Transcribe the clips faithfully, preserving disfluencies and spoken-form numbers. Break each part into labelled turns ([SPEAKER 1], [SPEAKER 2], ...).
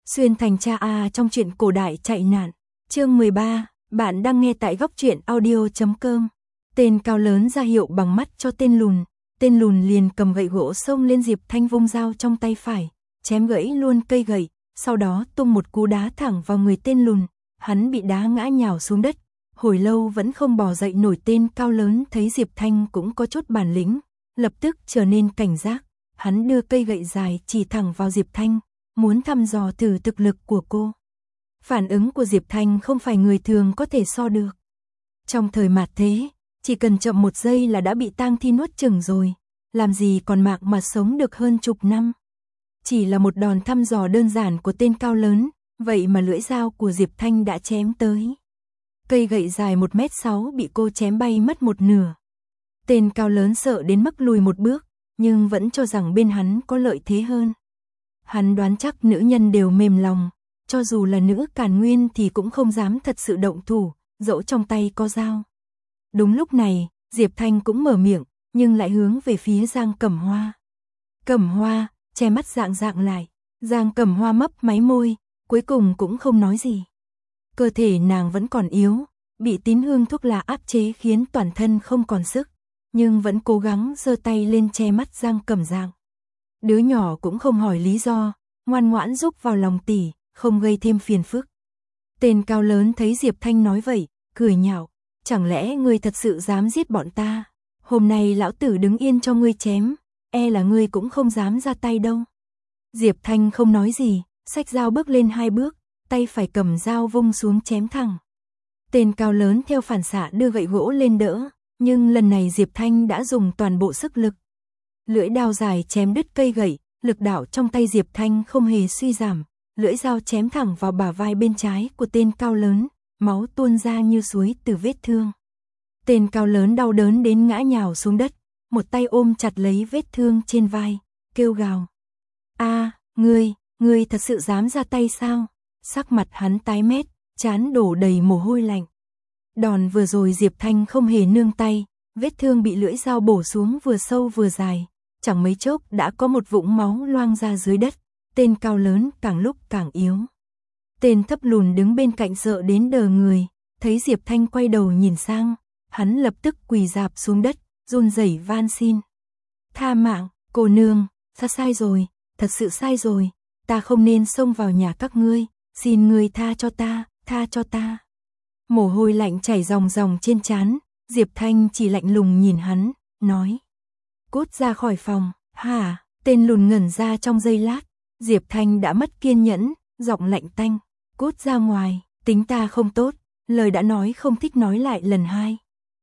[SPEAKER 1] Xuyên thành cha A trong truyện cổ đại chạy nạn. Chương mười ba, bạn đang nghe tại góc truyện audio chấm com. Tên cao lớn ra hiệu bằng mắt cho tên lùn, tên lùn liền cầm gậy gỗ xông lên Diệp Thanh vung dao trong tay phải, chém gãy luôn cây gậy, sau đó tung một cú đá thẳng vào người tên lùn, hắn bị đá ngã nhào xuống đất, hồi lâu vẫn không bò dậy nổi. Tên cao lớn thấy Diệp Thanh cũng có chút bản lĩnh, lập tức trở nên cảnh giác, hắn đưa cây gậy dài chỉ thẳng vào Diệp Thanh, muốn thăm dò thử thực lực của cô. Phản ứng của Diệp Thanh không phải người thường có thể so được. Trong thời mạt thế, chỉ cần chậm một giây là đã bị tang thi nuốt chửng rồi, làm gì còn mạng mà sống được hơn chục năm. Chỉ là một đòn thăm dò đơn giản của tên cao lớn, vậy mà lưỡi dao của Diệp Thanh đã chém tới. Cây gậy dài một mét sáu bị cô chém bay mất một nửa. Tên cao lớn sợ đến mức lùi một bước, nhưng vẫn cho rằng bên hắn có lợi thế hơn. Hắn đoán chắc nữ nhân đều mềm lòng, cho dù là nữ Càn Nguyên thì cũng không dám thật sự động thủ, dẫu trong tay có dao. Đúng lúc này, Diệp Thanh cũng mở miệng, nhưng lại hướng về phía Giang Cẩm Hoa. Cẩm Hoa, che mắt dạng dạng lại, Giang Cẩm Hoa mấp máy môi, cuối cùng cũng không nói gì. Cơ thể nàng vẫn còn yếu, bị tín hương thuốc lá áp chế khiến toàn thân không còn sức, nhưng vẫn cố gắng giơ tay lên che mắt Giang Cẩm Dạng. Đứa nhỏ cũng không hỏi lý do, ngoan ngoãn giúp vào lòng tỷ, không gây thêm phiền phức. Tên cao lớn thấy Diệp Thanh nói vậy, cười nhạo, chẳng lẽ ngươi thật sự dám giết bọn ta? Hôm nay lão tử đứng yên cho ngươi chém, e là ngươi cũng không dám ra tay đâu. Diệp Thanh không nói gì, xách dao bước lên hai bước, tay phải cầm dao vung xuống chém thẳng. Tên cao lớn theo phản xạ đưa gậy gỗ lên đỡ, nhưng lần này Diệp Thanh đã dùng toàn bộ sức lực. Lưỡi đao dài chém đứt cây gậy, lực đạo trong tay Diệp Thanh không hề suy giảm, lưỡi dao chém thẳng vào bả vai bên trái của tên cao lớn, máu tuôn ra như suối từ vết thương. Tên cao lớn đau đớn đến ngã nhào xuống đất, một tay ôm chặt lấy vết thương trên vai, kêu gào. A, ngươi, ngươi thật sự dám ra tay sao? Sắc mặt hắn tái mét, trán đổ đầy mồ hôi lạnh. Đòn vừa rồi Diệp Thanh không hề nương tay, vết thương bị lưỡi dao bổ xuống vừa sâu vừa dài, chẳng mấy chốc đã có một vũng máu loang ra dưới đất, tên cao lớn càng lúc càng yếu. Tên thấp lùn đứng bên cạnh sợ đến đờ người, thấy Diệp Thanh quay đầu nhìn sang, hắn lập tức quỳ rạp xuống đất, run rẩy van xin. Tha mạng, cô nương, ta sai rồi, thật sự sai rồi, ta không nên xông vào nhà các ngươi, xin ngươi tha cho ta, tha cho ta. Mồ hôi lạnh chảy ròng ròng trên trán, Diệp Thanh chỉ lạnh lùng nhìn hắn, nói. Cút ra khỏi phòng, hả? Tên lùn ngẩn ra trong giây lát, Diệp Thanh đã mất kiên nhẫn, giọng lạnh tanh. Cút ra ngoài, tính ta không tốt, lời đã nói không thích nói lại lần hai.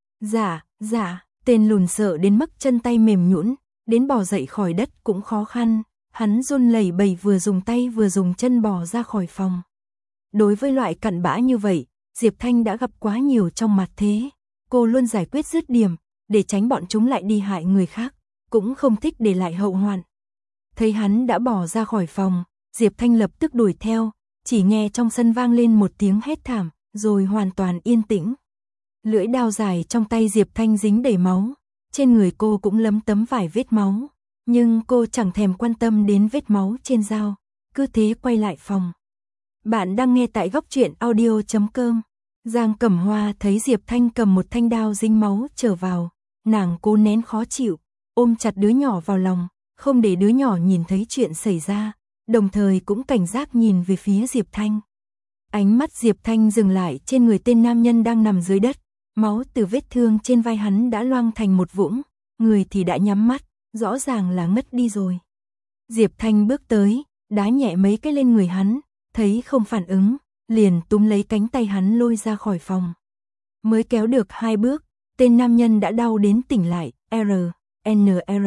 [SPEAKER 1] Dạ, dạ, tên lùn sợ đến mức chân tay mềm nhũn, đến bò dậy khỏi đất cũng khó khăn, hắn run lẩy bẩy vừa dùng tay vừa dùng chân bò ra khỏi phòng. Đối với loại cặn bã như vậy, Diệp Thanh đã gặp quá nhiều trong mặt thế, cô luôn giải quyết dứt điểm, để tránh bọn chúng lại đi hại người khác, cũng không thích để lại hậu hoạn. Thấy hắn đã bỏ ra khỏi phòng, Diệp Thanh lập tức đuổi theo, chỉ nghe trong sân vang lên một tiếng hét thảm, rồi hoàn toàn yên tĩnh. Lưỡi đao dài trong tay Diệp Thanh dính đầy máu, trên người cô cũng lấm tấm vài vết máu, nhưng cô chẳng thèm quan tâm đến vết máu trên dao, cứ thế quay lại phòng. Bạn đang nghe tại góc truyện audio chấm com. Giang Cẩm Hoa thấy Diệp Thanh cầm một thanh đao dính máu trở vào, nàng cố nén khó chịu, ôm chặt đứa nhỏ vào lòng, không để đứa nhỏ nhìn thấy chuyện xảy ra, đồng thời cũng cảnh giác nhìn về phía Diệp Thanh. Ánh mắt Diệp Thanh dừng lại trên người tên nam nhân đang nằm dưới đất, máu từ vết thương trên vai hắn đã loang thành một vũng, người thì đã nhắm mắt, rõ ràng là ngất đi rồi. Diệp Thanh bước tới, đá nhẹ mấy cái lên người hắn, thấy không phản ứng, liền túm lấy cánh tay hắn lôi ra khỏi phòng. Mới kéo được hai bước, tên nam nhân đã đau đến tỉnh lại, R, N R.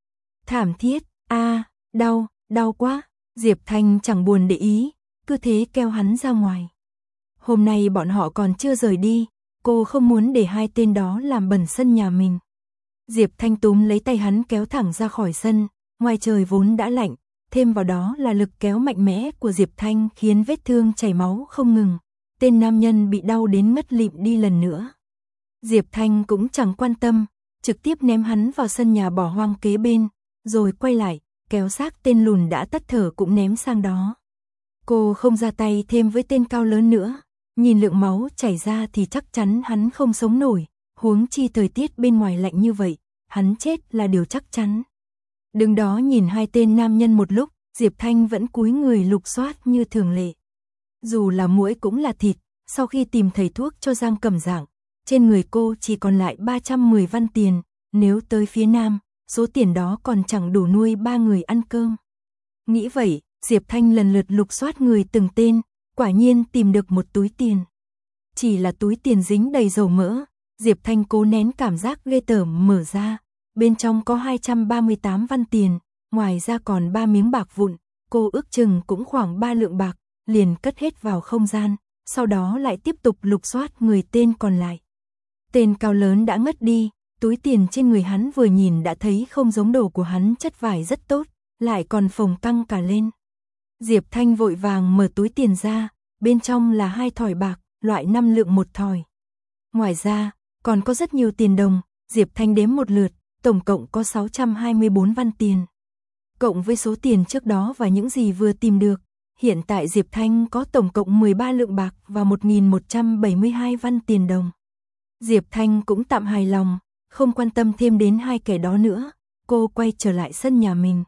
[SPEAKER 1] Thảm thiết, a, đau, đau quá, Diệp Thanh chẳng buồn để ý, cứ thế kéo hắn ra ngoài. Hôm nay bọn họ còn chưa rời đi, cô không muốn để hai tên đó làm bẩn sân nhà mình. Diệp Thanh túm lấy tay hắn kéo thẳng ra khỏi sân, ngoài trời vốn đã lạnh, thêm vào đó là lực kéo mạnh mẽ của Diệp Thanh khiến vết thương chảy máu không ngừng, tên nam nhân bị đau đến ngất lịm đi lần nữa. Diệp Thanh cũng chẳng quan tâm, trực tiếp ném hắn vào sân nhà bỏ hoang kế bên, rồi quay lại, kéo xác tên lùn đã tắt thở cũng ném sang đó. Cô không ra tay thêm với tên cao lớn nữa, nhìn lượng máu chảy ra thì chắc chắn hắn không sống nổi, huống chi thời tiết bên ngoài lạnh như vậy, hắn chết là điều chắc chắn. Đứng đó nhìn hai tên nam nhân một lúc, Diệp Thanh vẫn cúi người lục soát như thường lệ. Dù là muỗi cũng là thịt, sau khi tìm thầy thuốc cho Giang Cẩm Dạng, trên người cô chỉ còn lại ba trăm mười văn tiền, nếu tới phía Nam, số tiền đó còn chẳng đủ nuôi ba người ăn cơm. Nghĩ vậy, Diệp Thanh lần lượt lục soát người từng tên, quả nhiên tìm được một túi tiền. Chỉ là túi tiền dính đầy dầu mỡ, Diệp Thanh cố nén cảm giác ghê tởm mở ra, bên trong có hai trăm ba mươi tám văn tiền, ngoài ra còn ba miếng bạc vụn, cô ước chừng cũng khoảng ba lượng bạc, liền cất hết vào không gian, sau đó lại tiếp tục lục soát người tên còn lại. Tên cao lớn đã ngất đi, túi tiền trên người hắn vừa nhìn đã thấy không giống đồ của hắn, chất vải rất tốt, lại còn phồng căng cả lên. Diệp Thanh vội vàng mở túi tiền ra, bên trong là hai thỏi bạc, loại năm lượng một thỏi. Ngoài ra, còn có rất nhiều tiền đồng, Diệp Thanh đếm một lượt, tổng cộng có sáu trăm hai mươi bốn văn tiền. Cộng với số tiền trước đó và những gì vừa tìm được, hiện tại Diệp Thanh có tổng cộng mười ba lượng bạc và một nghìn một trăm bảy mươi hai văn tiền đồng. Diệp Thanh cũng tạm hài lòng, không quan tâm thêm đến hai kẻ đó nữa, cô quay trở lại sân nhà mình.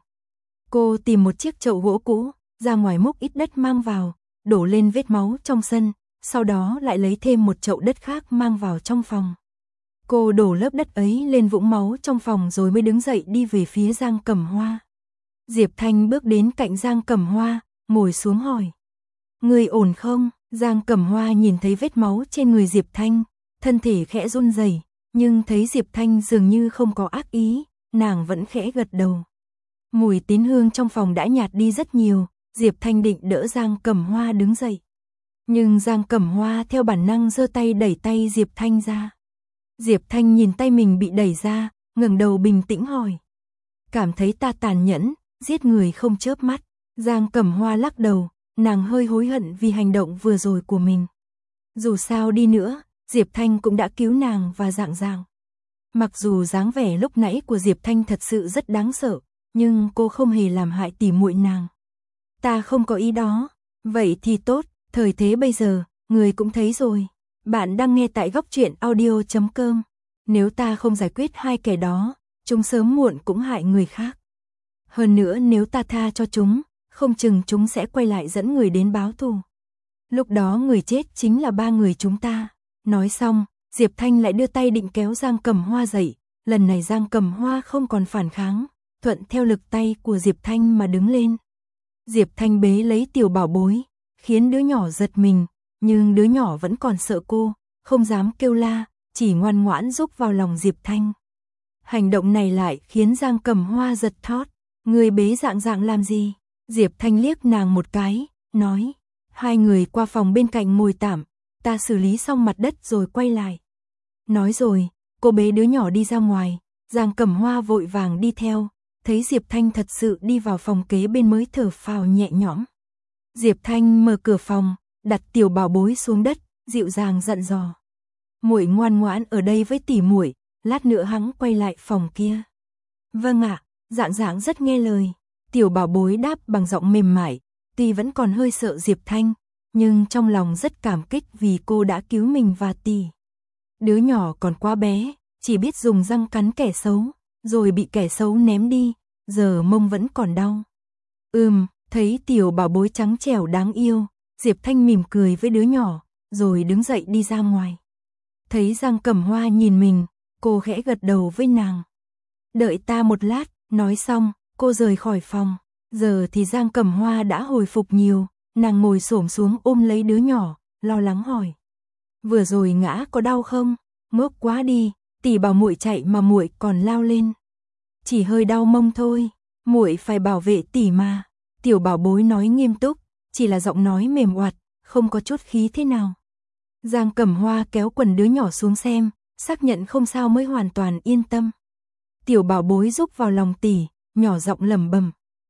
[SPEAKER 1] Cô tìm một chiếc chậu gỗ cũ, ra ngoài múc ít đất mang vào, đổ lên vết máu trong sân, sau đó lại lấy thêm một chậu đất khác mang vào trong phòng. Cô đổ lớp đất ấy lên vũng máu trong phòng rồi mới đứng dậy đi về phía Giang Cẩm Hoa. Diệp Thanh bước đến cạnh Giang Cẩm Hoa, ngồi xuống hỏi. Người ổn không? Giang Cẩm Hoa nhìn thấy vết máu trên người Diệp Thanh, thân thể khẽ run rẩy, nhưng thấy Diệp Thanh dường như không có ác ý, nàng vẫn khẽ gật đầu. Mùi tín hương trong phòng đã nhạt đi rất nhiều, Diệp Thanh định đỡ Giang Cẩm Hoa đứng dậy. Nhưng Giang Cẩm Hoa theo bản năng giơ tay đẩy tay Diệp Thanh ra. Diệp Thanh nhìn tay mình bị đẩy ra, ngẩng đầu bình tĩnh hỏi. Cảm thấy ta tàn nhẫn, giết người không chớp mắt. Giang Cẩm Hoa lắc đầu, nàng hơi hối hận vì hành động vừa rồi của mình. Dù sao đi nữa, Diệp Thanh cũng đã cứu nàng và Dạng Dạng. Mặc dù dáng vẻ lúc nãy của Diệp Thanh thật sự rất đáng sợ, nhưng cô không hề làm hại tỉ muội nàng. Ta không có ý đó. Vậy thì tốt, thời thế bây giờ, người cũng thấy rồi. Bạn đang nghe tại góc truyện audio chấm com. Nếu ta không giải quyết hai kẻ đó, chúng sớm muộn cũng hại người khác. Hơn nữa nếu ta tha cho chúng, không chừng chúng sẽ quay lại dẫn người đến báo thù. Lúc đó người chết chính là ba người chúng ta. Nói xong, Diệp Thanh lại đưa tay định kéo Giang Cẩm Hoa dậy. Lần này Giang Cẩm Hoa không còn phản kháng, thuận theo lực tay của Diệp Thanh mà đứng lên. Diệp Thanh bế lấy tiểu bảo bối, khiến đứa nhỏ giật mình, nhưng đứa nhỏ vẫn còn sợ cô, không dám kêu la, chỉ ngoan ngoãn rúc vào lòng Diệp Thanh. Hành động này lại khiến Giang Cẩm Hoa giật thót. Người bế Dạng Dạng làm gì? Diệp Thanh liếc nàng một cái, nói. Hai người qua phòng bên cạnh ngồi tạm, ta xử lý xong mặt đất rồi quay lại. Nói rồi, cô bế đứa nhỏ đi ra ngoài, Giang Cẩm Hoa vội vàng đi theo, thấy Diệp Thanh thật sự đi vào phòng kế bên mới thở phào nhẹ nhõm. Diệp Thanh mở cửa phòng, đặt tiểu bảo bối xuống đất, dịu dàng dặn dò. Muội ngoan ngoãn ở đây với tỷ muội, lát nữa hắn quay lại phòng kia. Vâng ạ, Dạng Dạng rất nghe lời. Tiểu bảo bối đáp bằng giọng mềm mại, tuy vẫn còn hơi sợ Diệp Thanh, nhưng trong lòng rất cảm kích vì cô đã cứu mình và tỷ. Đứa nhỏ còn quá bé, chỉ biết dùng răng cắn kẻ xấu, rồi bị kẻ xấu ném đi, giờ mông vẫn còn đau. Ừm, thấy tiểu bảo bối trắng trẻo đáng yêu, Diệp Thanh mỉm cười với đứa nhỏ, rồi đứng dậy đi ra ngoài. Thấy Giang Cẩm Hoa nhìn mình, cô khẽ gật đầu với nàng. Đợi ta một lát, nói xong, cô rời khỏi phòng. Giờ thì Giang Cẩm Hoa đã hồi phục nhiều, nàng ngồi xổm xuống ôm lấy đứa nhỏ, lo lắng hỏi. Vừa rồi ngã có đau không? Ngốc quá đi, tỷ bảo muội chạy mà muội còn lao lên. Chỉ hơi đau mông thôi, muội phải bảo vệ tỷ mà. Tiểu bảo bối nói nghiêm túc, chỉ là giọng nói mềm oặt, không có chút khí thế nào. Giang Cẩm Hoa kéo quần đứa nhỏ xuống xem, xác nhận không sao mới hoàn toàn yên tâm. Tiểu bảo bối rúc vào lòng tỷ, nhỏ giọng lẩm bẩm.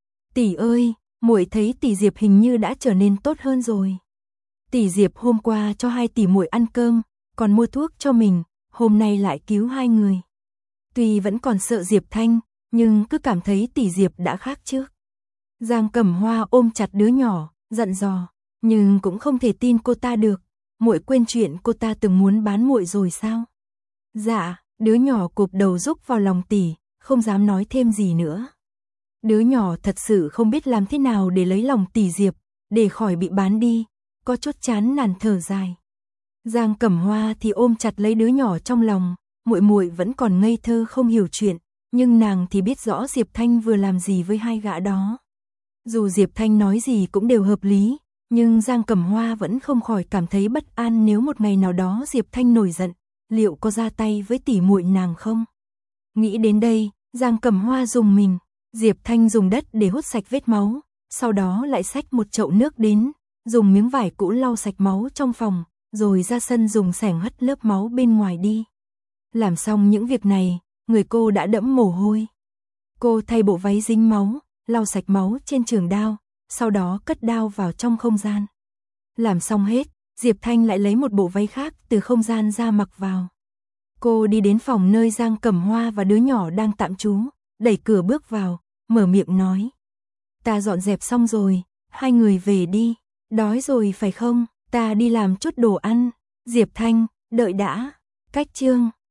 [SPEAKER 1] Tỷ ơi, muội thấy tỷ Diệp hình như đã trở nên tốt hơn rồi. Tỷ Diệp hôm qua cho hai tỷ muội ăn cơm, còn mua thuốc cho mình, hôm nay lại cứu hai người. Tuy vẫn còn sợ Diệp Thanh, nhưng cứ cảm thấy tỷ Diệp đã khác trước. Giang Cẩm Hoa ôm chặt đứa nhỏ, dặn dò, nhưng cũng không thể tin cô ta được. Muội quên chuyện cô ta từng muốn bán muội rồi sao? Dạ, đứa nhỏ cụp đầu rúc vào lòng tỷ, không dám nói thêm gì nữa. Đứa nhỏ thật sự không biết làm thế nào để lấy lòng tỷ Diệp, để khỏi bị bán đi, có chút chán nản thở dài. Giang Cẩm Hoa thì ôm chặt lấy đứa nhỏ trong lòng, muội muội vẫn còn ngây thơ không hiểu chuyện, nhưng nàng thì biết rõ Diệp Thanh vừa làm gì với hai gã đó. Dù Diệp Thanh nói gì cũng đều hợp lý, nhưng Giang Cẩm Hoa vẫn không khỏi cảm thấy bất an nếu một ngày nào đó Diệp Thanh nổi giận, liệu có ra tay với tỷ muội nàng không? Nghĩ đến đây, Giang Cẩm Hoa rùng mình, Diệp Thanh dùng đất để hút sạch vết máu, sau đó lại xách một chậu nước đến, dùng miếng vải cũ lau sạch máu trong phòng, rồi ra sân dùng xẻng hất lớp máu bên ngoài đi. Làm xong những việc này, người cô đã đẫm mồ hôi. Cô thay bộ váy dính máu, lau sạch máu trên trường đao, sau đó cất đao vào trong không gian. Làm xong hết, Diệp Thanh lại lấy một bộ váy khác từ không gian ra mặc vào. Cô đi đến phòng nơi Giang Cẩm Hoa và đứa nhỏ đang tạm trú, đẩy cửa bước vào, mở miệng nói. Ta dọn dẹp xong rồi, hai người về đi, đói rồi phải không, ta đi làm chút đồ ăn. Diệp Thanh, đợi đã, cách chương.